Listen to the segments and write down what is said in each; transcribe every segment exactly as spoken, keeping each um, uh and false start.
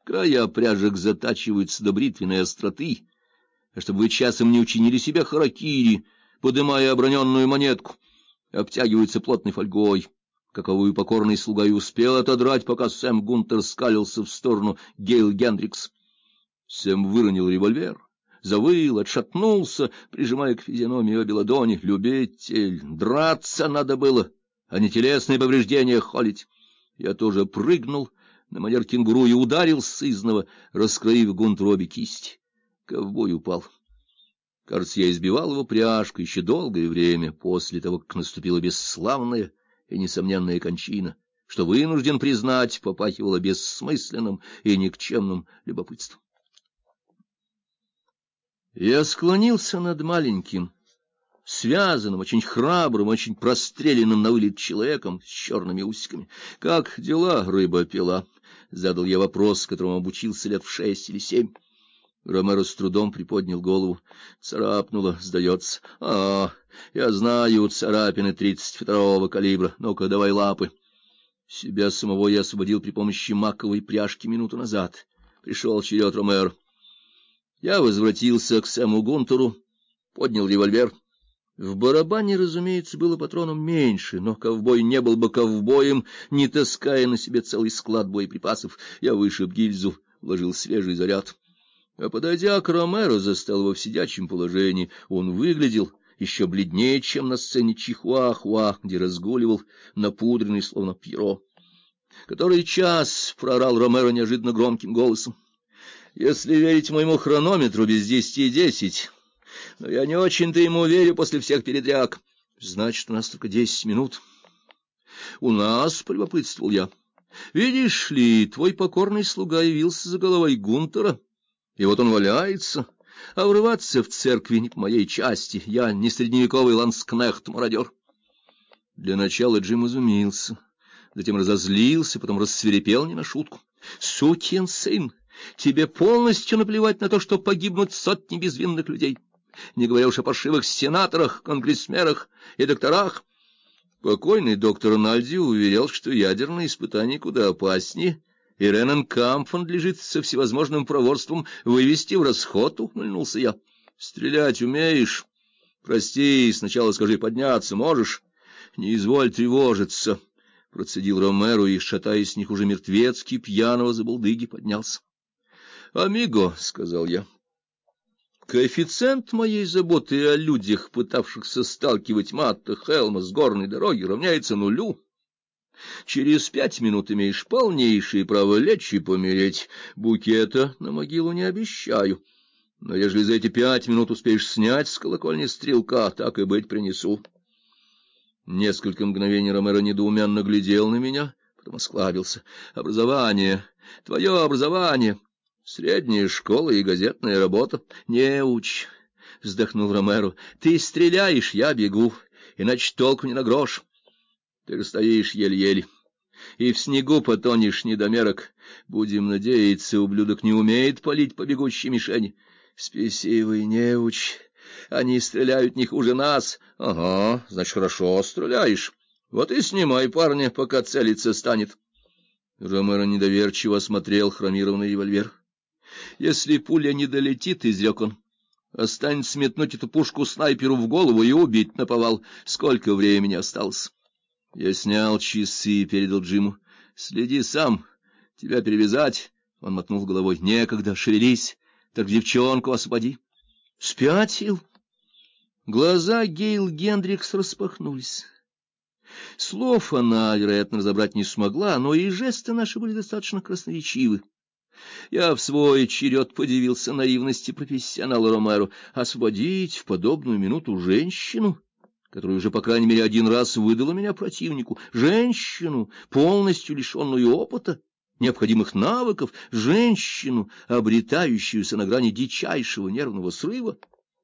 Края пряжек затачиваются до бритвенной остроты, а чтобы вы часом не учинили себе харакири, подымая оброненную монетку, обтягиваются плотной фольгой, каковую покорный слуга и успел отодрать, пока Сэм Гунтер скалился в сторону Гейл Гендрикс. Сэм выронил револьвер, завыл, отшатнулся, прижимая к физиономии обе ладони. Любитель, драться надо было, а не телесные повреждения холить. Я тоже прыгнул на манер кенгуру и ударил сызнова, раскроив Гунтеру обе кисти. Ковбой упал. Кажется, я избивал его пряжкой еще долгое время после того, как наступила бесславная и несомненная кончина, что, вынужден признать, попахивало бессмысленным и никчемным любопытством. Я склонился над маленьким, связанным, очень храбрым, очень простреленным на вылет человеком с черными усиками. — Как дела, рыба-пила? — задал я вопрос, которому обучился лет в шесть или семь. Ромеро с трудом приподнял голову. Царапнуло, сдается. — А, я знаю, царапины тридцать второго калибра. Ну-ка, давай лапы. Себя самого я освободил при помощи маковой пряжки минуту назад. Пришел черед Ромеро. Я возвратился к Сэму Гунтеру, поднял револьвер. В барабане, разумеется, было патронов меньше, но ковбой не был бы ковбоем, не таская на себе целый склад боеприпасов. Я вышиб гильзу, вложил свежий заряд. А подойдя к Ромеро, застал его в сидячем положении. Он выглядел еще бледнее, чем на сцене Чихуахуа, где разгуливал напудренный, словно Пьеро. — Который час? — проорал Ромеро неожиданно громким голосом. — Если верить моему хронометру, без десяти десять. Но я не очень-то ему верю после всех передряг. — Значит, у нас только десять минут. — У нас, — полюбопытствовал я. — Видишь ли, твой покорный слуга явился за головой Гунтера, и вот он валяется, а врываться в церкви не по моей части. Я не средневековый ланскнехт-мародер. Для начала Джим изумился, затем разозлился, потом рассвирепел не на шутку. — Сукин сын! Тебе полностью наплевать на то, что погибнут сотни безвинных людей, не говоря уж о паршивых сенаторах, конгрессмерах и докторах. Покойный доктор Нальди уверял, что ядерные испытания куда опаснее, и Ренненкампф лежит со всевозможным проворством вывести в расход, — ухмыльнулся я. — Стрелять умеешь? Прости, сначала скажи, подняться можешь? — Не изволь тревожиться, — процедил Ромеро и, шатаясь с них уже мертвецки, пьяного забулдыги поднялся. — Амиго, — сказал я, — коэффициент моей заботы о людях, пытавшихся сталкивать Матта Хелма с горной дороги, равняется нулю. Через пять минут имеешь полнейшее право лечь и помереть. Букета на могилу не обещаю. Но ежели за эти пять минут успеешь снять с колокольни стрелка, так и быть, принесу. Несколько мгновений Ромеро недоуменно глядел на меня, потом осклабился. — Образование, твое образование, средняя школа и газетная работа. — Неуч, — вздохнул Ромеро, — ты стреляешь, я бегу, иначе толку не на грош. Ты стоишь еле-еле, и в снегу потонешь, недомерок. Будем надеяться, ублюдок не умеет палить по бегущей мишени. Спесивый неуч, они стреляют не хуже нас. Ага, значит, хорошо стреляешь. Вот и снимай парня, пока целиться станет. Ромеро недоверчиво осмотрел хромированный револьвер. Если пуля не долетит, — изрек он, — останется метнуть эту пушку снайперу в голову и убить наповал. Сколько времени осталось? Я снял часы и передал Джиму. — Следи сам, тебя перевязать. Он мотнул головой. — Некогда, шевелись, так девчонку освободи. — Спятил? Глаза Гейл Гендрикс распахнулись. Слов она, вероятно, разобрать не смогла, но и жесты наши были достаточно красноречивы. Я в свой черед подивился наивности профессионала Ромеро. Освободить в подобную минуту женщину, которая уже, по крайней мере, один раз выдала меня противнику, женщину, полностью лишенную опыта, необходимых навыков, женщину, обретающуюся на грани дичайшего нервного срыва.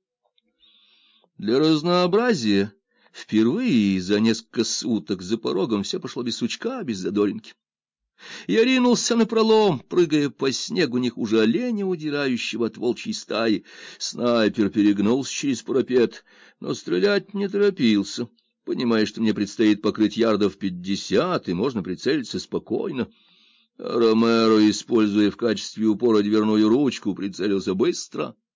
Для разнообразия впервые за несколько суток за порогом все пошло без сучка, без задоринки. Я ринулся напролом, прыгая по снегу не хуже оленя, удирающего от волчьей стаи. Снайпер перегнулся через парапет, но стрелять не торопился, понимая, что мне предстоит покрыть ярдов пятьдесят, и можно прицелиться спокойно. Ромеро, используя в качестве упора дверную ручку, прицелился быстро